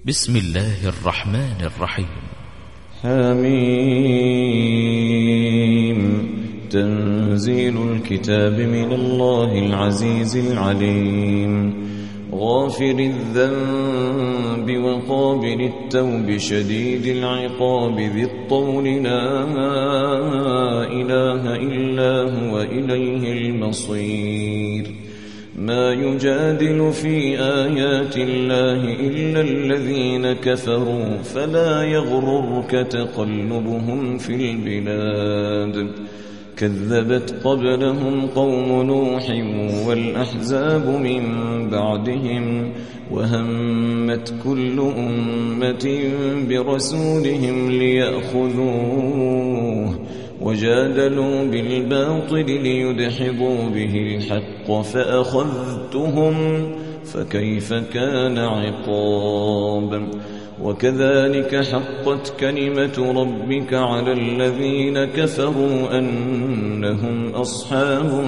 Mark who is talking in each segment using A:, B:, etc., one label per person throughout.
A: بسم الله الرحمن الرحيم.
B: حميم. تنزيل الكتاب من الله العزيز العليم، غافر الذنب وقابل التوب شديد العقاب ذي الطول لا إله إلا هو إليه المصير. ما يجادل في آيات الله إلا الذين كفروا فلا يغررك تقلبهم في البلاد. كذبت قبلهم قوم نوح والأحزاب من بعدهم، وهمت كل أمة برسولهم ليأخذوه، وجادلوا بالباطل ليدحضوا به الحق فأخذتهم فكيف كان عقاب. وكذلك حقت كلمة ربك على الذين كفروا أنهم أصحاب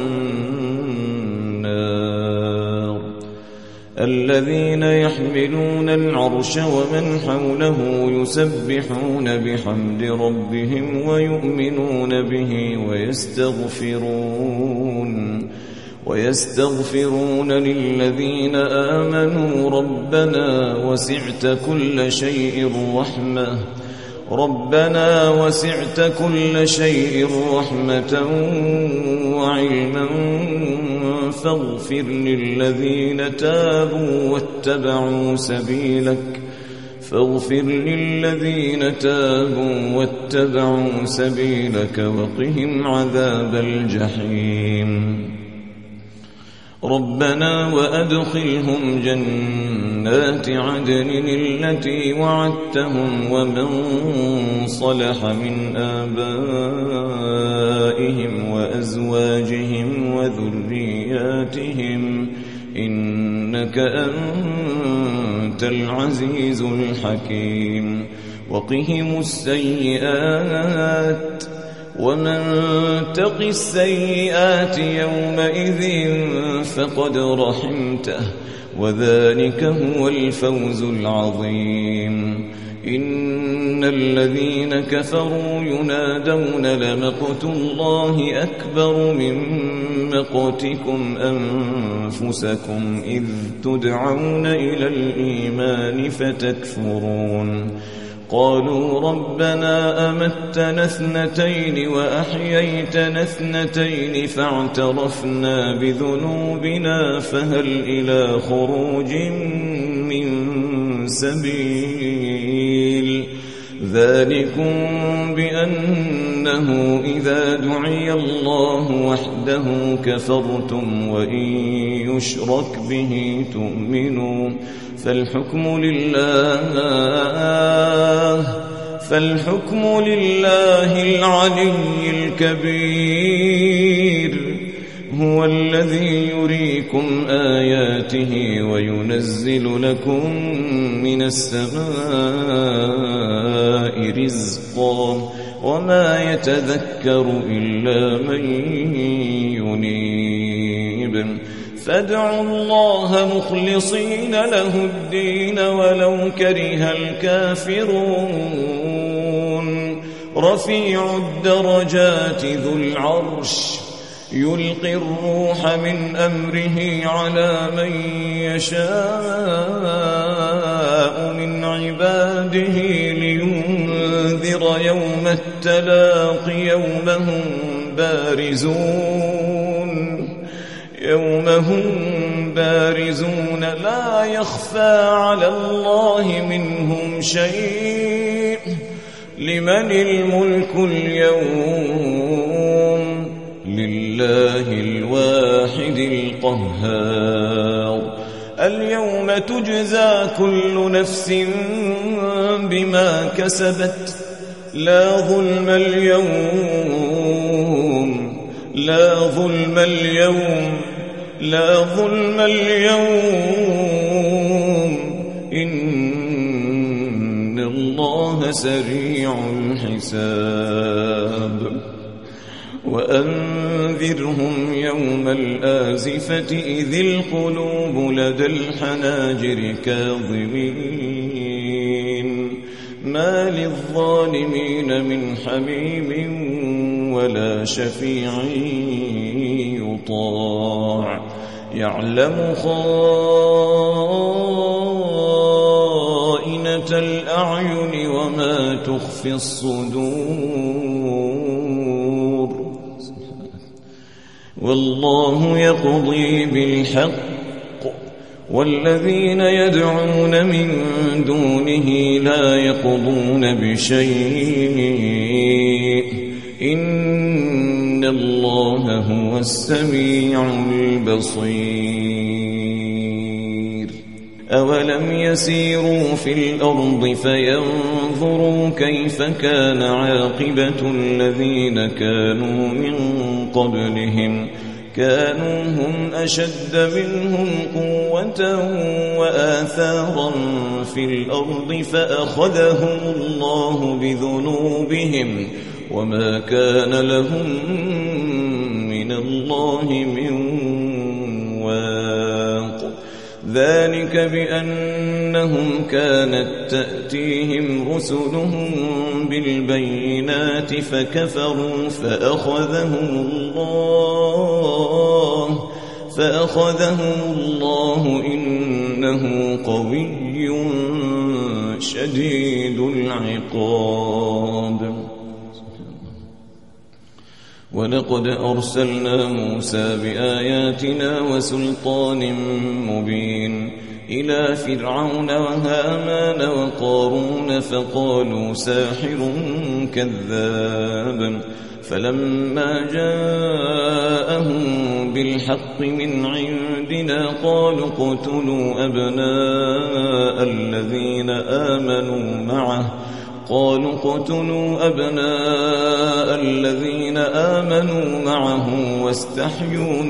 B: النار. الذين يحملون العرش ومن حوله يسبحون بحمد ربهم ويؤمنون به ويستغفرون للذين آمنوا ربنا وسعت كل شيء رحمة وعلما فاغفر للذين تابوا واتبعوا سبيلك وقهم عذاب الجحيم. ربنا وأدخلهم جنات عدن التي وعدتهم ومن صلح من آبائهم وأزواجهم وذرياتهم إنك أنت العزيز الحكيم. وقهم السيئات ومن تق السيئات يومئذ فقد رحمته وذلك هو الفوز العظيم. إن الذين كفروا ينادون لمقت الله أكبر من مقتكم أنفسكم إذ تدعون إلى الإيمان فتكفرون. قالوا ربنا أمتنا اثنتين وأحييتنا اثنتين فاعترفنا بذنوبنا فهل إلى خروج من سبيل. ذلكم بأنه إذا دعي الله وحده كفرتم وإن يشرك به تؤمنوا. فالحكم لله العلي الكبير. هو الذي يريكم آياته وينزل لكم من السماء رزقا وما يتذكر إلا من ينيب. فادعوا الله مخلصين له الدين ولو كره الكافرون. رفيع الدرجات ذو العرش يلقي الروح من أمره على من يشاء من عباده لينذر يوم التلاق يوم هم بارزون لا يخفى على الله منهم شيء. لمن الملك اليوم؟ لله الواحد القهار. اليوم تجزى كل نفس بما كسبت لا ظلم اليوم إن الله سريع الحساب. وأنذرهم يوم الآزفة إذ القلوب لدى الحناجر كاظمين ما للظالمين من حميم ولا شفيع يطاع يعلم خائنة الأعين وما تخفي الصدور والله يقضي بالحق والذين يدعون من دونه لا يقضون بشيء إن الله هو السميع البصير أولم يسيروا في الأرض فينظروا كيف كان عاقبة الذين كانوا من قبلهم كانوا هم أشد منهم قوة وآثارا في الأرض فأخذهم الله بذنوبهم وما كان لهم من الله من واق ذلك بأنهم كانت تأتيهم رسلهم بالبينات فكفروا فأخذهم الله إنه قوي شديد العقاب ولقد أرسلنا موسى بآياتنا وسلطان مبين إلى فرعون وهامان وقارون فقالوا ساحر كذاب فلما جاءهم بالحق من عندنا قالوا اقتلوا أبناء الذين آمنوا معه واستحيوا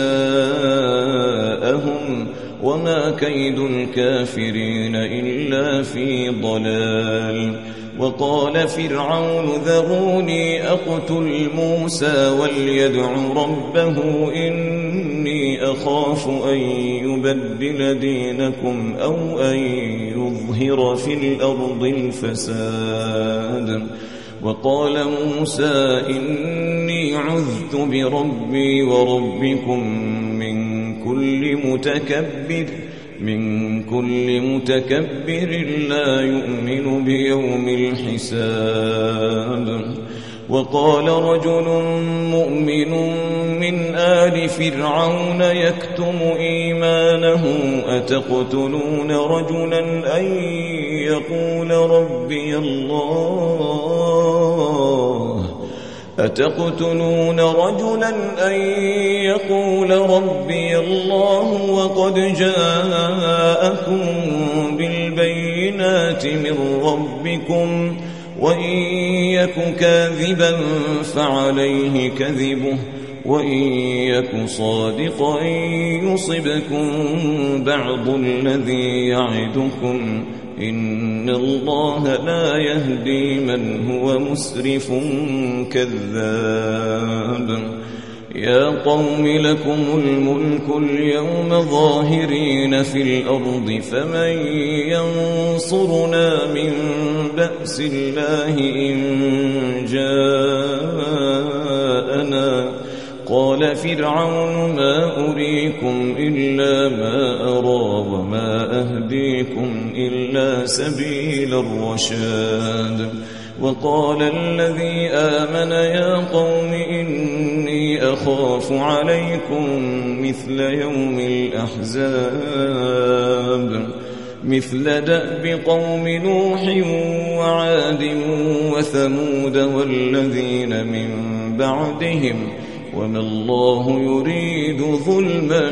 B: نساءهم وما كيد الكافرين إلا في ضلال وقال فرعون ذروني أقتل موسى وليدع ربه إني أخاف أن يبدل دينكم أو أن يظهر في الأرض الفساد وقال موسى إني عذت بربي وربكم من كل متكبر لا يؤمن بيوم الحساب وقال رجل مؤمن من آل فرعون يكتم إيمانه أتقتلون رجلا أن يقول ربي الله وقد جاءكم بالبينات من ربكم وإن يك كاذبا فعليه كذبه وإن يك صادقا يصبكم بعض الذي يعدكم إن الله لا يهدي من هو مسرف كذاب يا قوم لكم الملك اليوم ظاهرين في الأرض فمن ينصرنا من بأس الله إن جاءنا قال فرعون ما أريكم إلا ما أرى وما أهديكم إلا سبيل الرشاد وقال الذي آمن يا قوم إني أخاف عليكم مثل يوم الأحزاب مثل دأب قوم نوح وعاد وثمود والذين من بعدهم وما الله يريد ظلما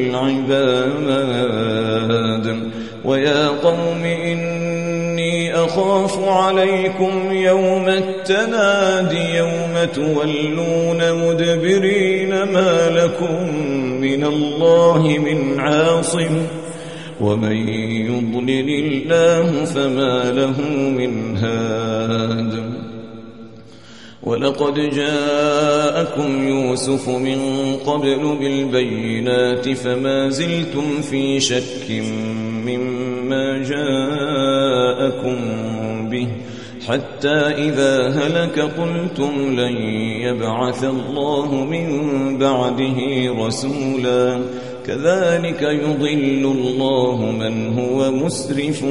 B: للعباد ويا قوم إني أخاف عليكم يوم التناد يوم تولون مدبرين ما لكم من الله من عاصم ومن يضلل الله فما له من هاد ولقد جاءكم يوسف من قبل بالبينات فما زلتم في شك مما جاءكم به حتى إذا هلك قلتم لن يبعث الله من بعده رسولا كذلك يضل الله من هو مسرف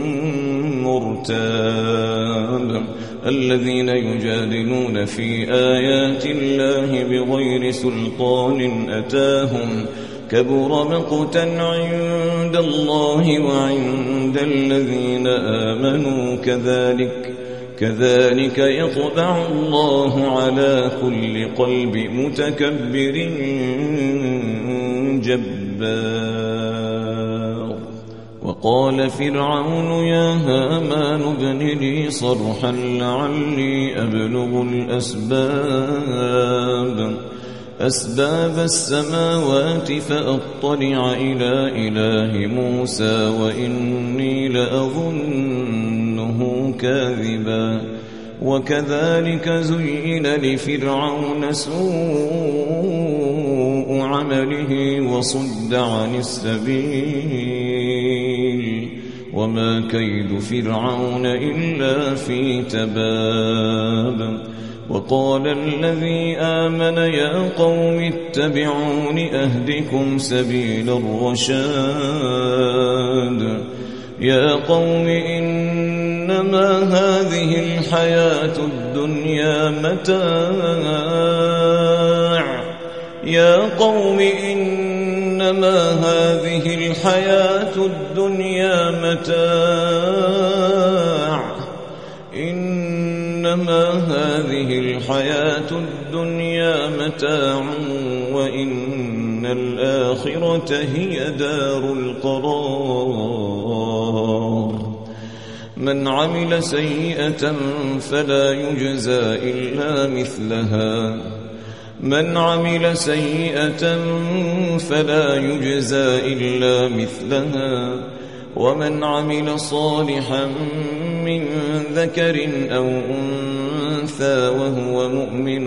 B: مرتاب الذين يجادلون في آيات الله بغير سلطان أتاهم كبر مقتا عند الله وعند الذين آمنوا كذلك يطبع الله على كل قلب متكبر جبار. وقال فرعون يا هامان ابن لي صرحا لعلي أبلغ أسباب السماوات فأطلع إلى إله موسى وإني لأظنه كاذبا وكذلك زين لفرعون سوء عمله وصد عن السبيل وما كيد فرعون إلا في تباب. وقال الذي آمن يا قوم اتبعون أهدكم سبيل الرشاد يا قوم إنما هذه الحياة الدنيا متاع يا قوم إنما هذه الحياة الدنيا متاع إنما هذه الحياة الدنيا متاع وإن الآخرة هي دار القرار. من عمل سيئة فلا يجزى إلا مثلها من عمل سيئة فلا يجزى إلا مثلها ومن عمل صالحا من ذكر أو أنثى وهو مؤمن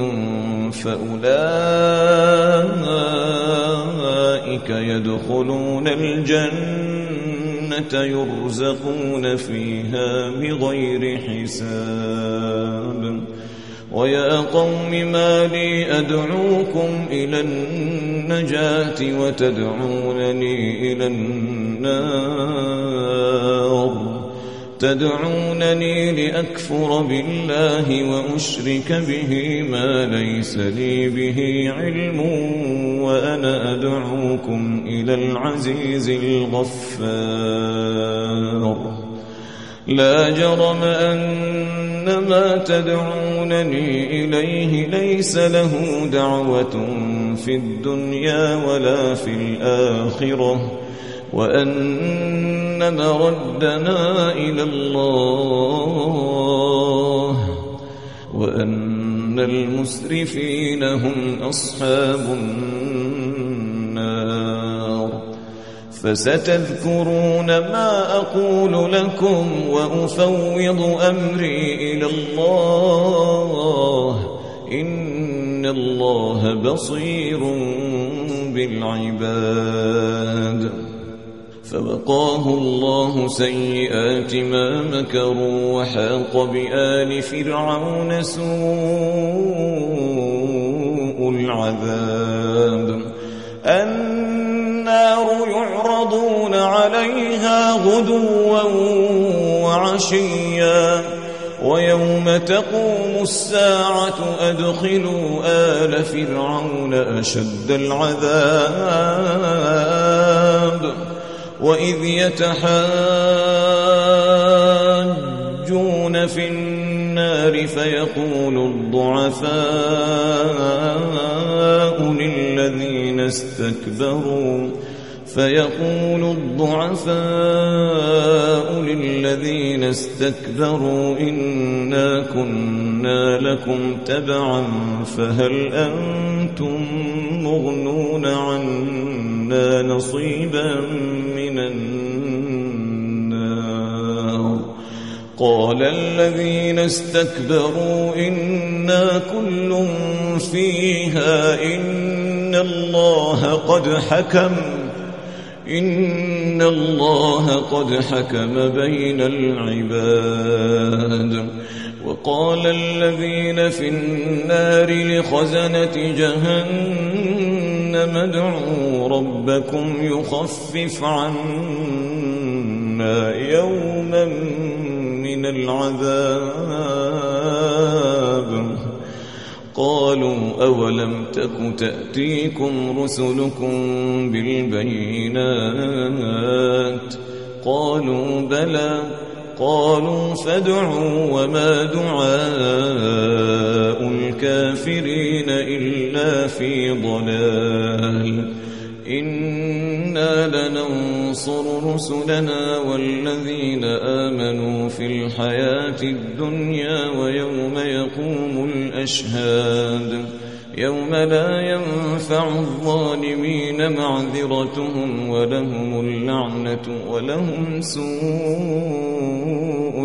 B: فأولئك يدخلون الجنة يرزقون فيها بغير حساب. ويا قوم ما لي أدعوكم إلى النجاة وتدعونني إلى النار تدعونني لأكفر بالله وأشرك به ما ليس لي به علم وأنا أدعوكم إلى العزيز الغفار. لا جرم أن ما تدعونني إليه ليس له دعوة في الدنيا ولا في الآخرة وأن مردنا إلى الله وأن المسرفين هم أصحاب النار. فستذكرون ما أقول لكم وأفوض أمري إلى الله إن الله بصير بالعباد. فوقاه الله سيئات ما مكروا وحاق بآل فرعون سوء العذاب. النار يعرضون عليها غدوا وعشيا ويوم تقوم الساعة أدخلوا آل فرعون أشد العذاب. وإذ يتحاجون في النار فيقول الضعفاء للذين استكبروا إنا كنا لكم تبعا فهل أنتم مغنون عنا نصيبا من النار. قال الذين استكبروا إنا كل فيها إن الله إن الله قد حكم بين العباد. وقال الذين في النار لخزنة جهنم ادعوا ربكم يخفف عنا يوما من العذاب. قالوا أولم تك تأتيكم رسلكم بالبينات؟ قالوا بلى. قالوا فادعوا وما دعاء الكافرين إلا في ضلال. إنا لننصر رسلنا والذين آمنوا في الحياة الدنيا ويوم يقوم الأشهاد يوم لا ينفع الظالمين معذرتهم ولهم اللعنة ولهم سوء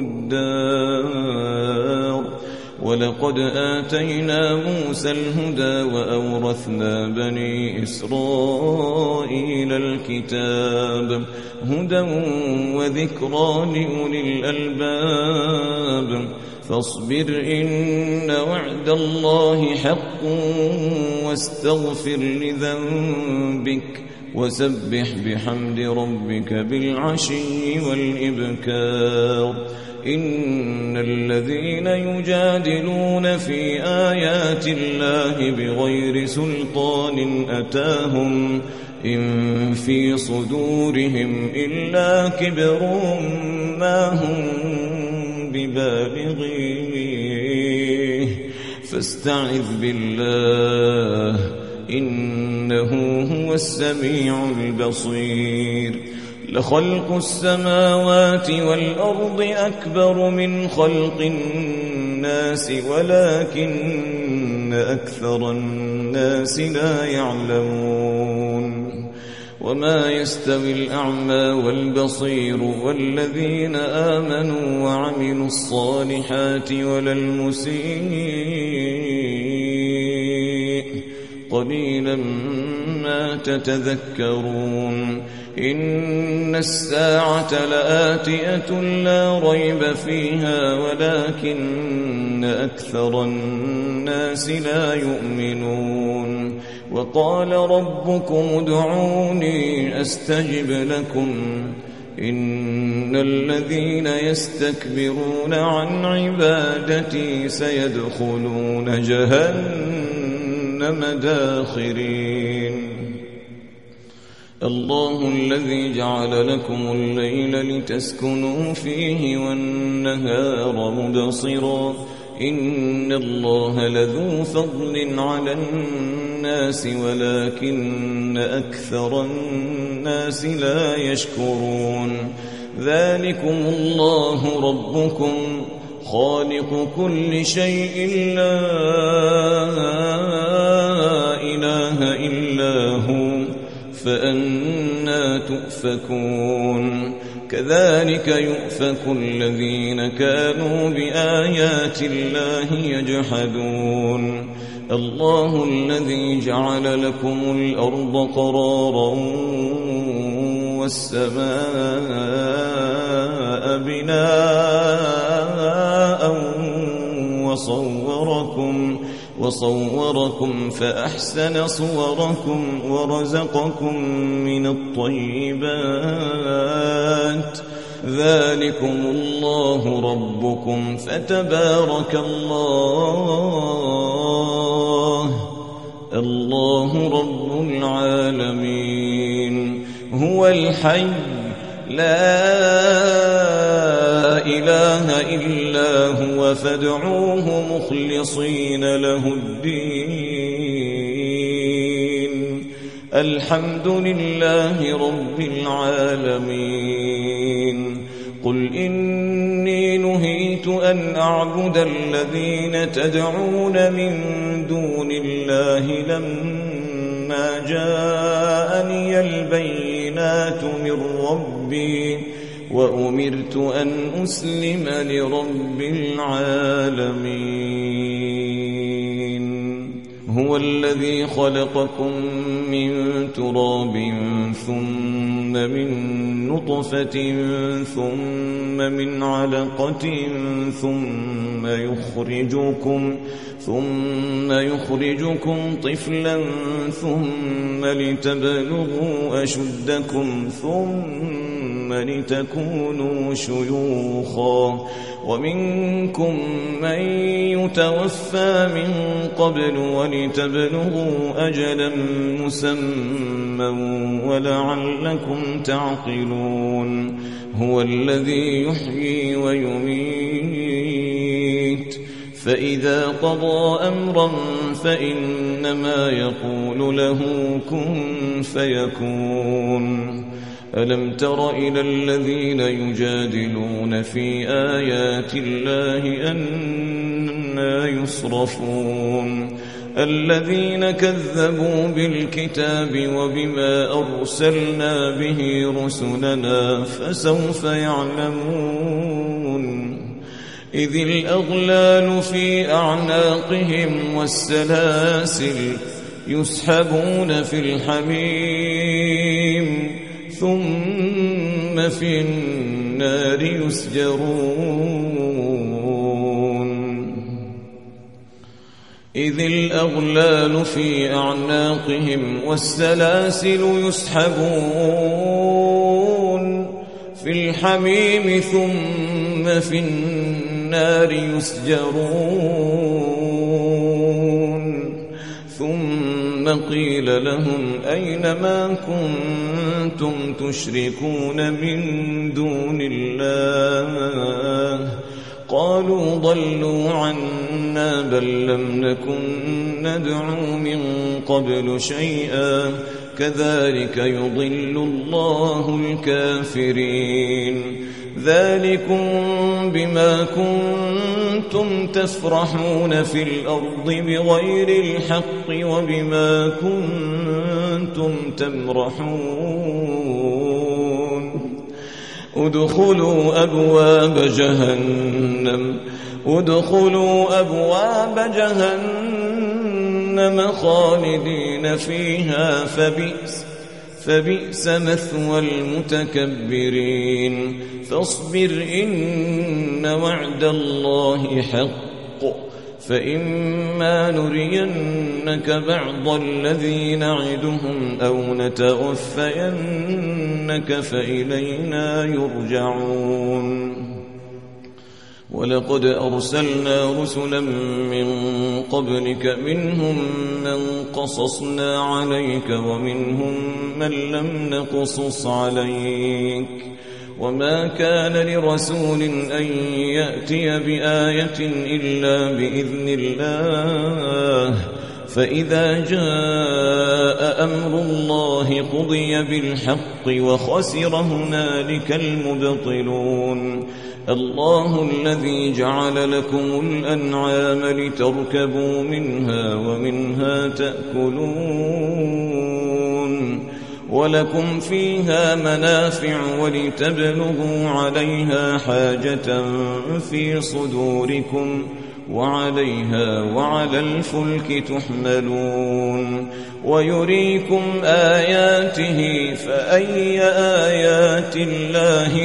B: الدار. ولقد آتينا موسى الهدى وأورثنا بني إسرائيل الكتاب هدى وذكرى لأولي الألباب. فاصبر إن وعد الله حق واستغفر لذنبك وسبح بحمد ربك بالعشي والإبكار. إن الذين يجادلون في آيات الله بغير سلطان أتاهم إن في صدورهم إلا كبر ما هم ببالغيه فاستعذ بالله إنه هو السميع البصير. لخلق السماوات والأرض أكبر من خلق الناس ولكن أكثر الناس لا يعلمون. وما يستوي الأعمى والبصير والذين آمنوا وعملوا الصالحات ولا المسيء قليلا ما تتذكرون. إن الساعة لآتية لا ريب فيها ولكن أكثر الناس لا يؤمنون. وقال ربكم ادعوني أستجب لكم إن الذين يستكبرون عن عبادتي سيدخلون جهنم داخرين. الله الذي جعل لكم الليل لتسكنوا فيه والنهار مبصرا إن الله لذو فضل على الناس ولكن أكثر الناس لا يشكرون. ذلكم الله ربكم خالق كل شيء لا إله إلا هو فأنى تؤفكون. كذلك يؤفك الذين كانوا بآيات الله يجحدون. الله الذي جعل لكم الأرض قرارا والسماء بناء وصوركم فأحسن صوركم ورزقكم من الطيبات. ذلكم الله ربكم فتبارك الله رب العالمين. هو الحي لا إله إلا هو فادعوه مخلصين له الدين. الحمد لله رب العالمين. قل إني نهيت أن أعبد الذين تدعون من دون الله لما جاءني البينات من ربي وأمرت أن أسلم لرب العالمين. هو الذي خلقكم من تراب ثم من نطفة ثم من علقة ثم يخرجكم طفلا ثم لتبلغوا أشدكم ثم لتكونوا شيوخا ومنكم من يتوفى من قبل ولتبلغوا أجلا مسمى ولعلكم تعقلون هو الذي يحيي ويميت فإذا قضى أمرا فإنما يقول له كن فيكون ألم تر إلى الذين يجادلون في آيات الله أنى يصرفون الذين كذبوا بالكتاب وبما أرسلنا به رسلنا فسوف يعلمون إذ الأغلال في أعناقهم والسلاسل يسحبون في الحميم ثم في النار يسجرون إذ الأغلال في أعناقهم والسلاسل يسحبون في الحميم ثم في النار يسجرون ثم قيل لهم أين ما كنتم تشركون من دون الله قالوا ضلوا عنا بل لم نكن ندعو من قبل شيئا كذلك يضل الله الكافرين ذلكم بما كنتم تفرحون في الأرض بغير الحق وبما كنتم تمرحون ادخلوا أبواب جهنم خالدين فيها فبئس مثوى المتكبرين فاصبر إن وعد الله حق فإما نرينك بعض الذي نعدهم أو نتوفينك فإلينا يرجعون ولقد أرسلنا رسلا من قبلك منهم من قصصنا عليك ومنهم من لم نقصص عليك وما كان لرسول أن يأتي بآية إلا بإذن الله فإذا جاء أمر الله قضي بالحق وخسر هنالك المبطلون الله الذي جعل لكم الأنعام لتركبوا منها ومنها تأكلون ولكم فيها منافع ولتبلغوا عليها حاجة في صدوركم وعليها وعلى الفلك تحملون ويريكم آياته فأي آيات الله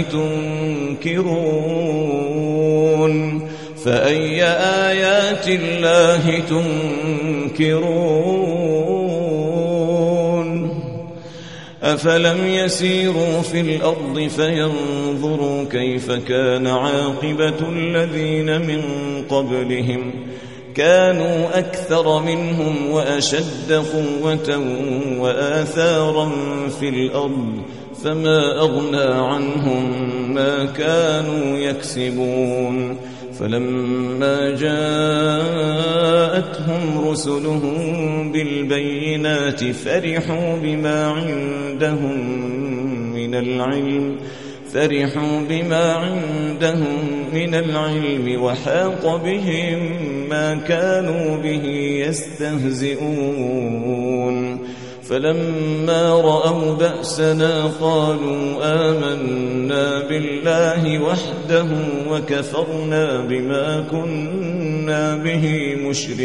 B: تنكرون أفلم يسيروا في الأرض فينظروا كيف كان عاقبة الذين من قبلهم كانوا أكثر منهم وأشد قوة وآثارا في الأرض فما أغنى عنهم ما كانوا يكسبون فلما جاءتهم رسلهم بالبينات فرحوا بما عندهم من العلم وحاق بهم ما كانوا به يستهزئون فلما رأوا بأسنا قالوا آمنا بالله وحده وكفرنا بما كنا به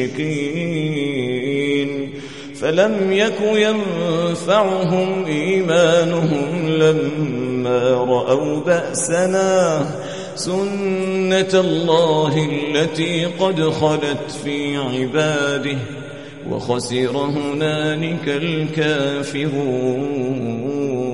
B: مشركين فلم يك ينفعهم إيمانهم لما رأوا بأسنا سنة الله التي قد خلت في عباده وخسر هنالك الكافرون.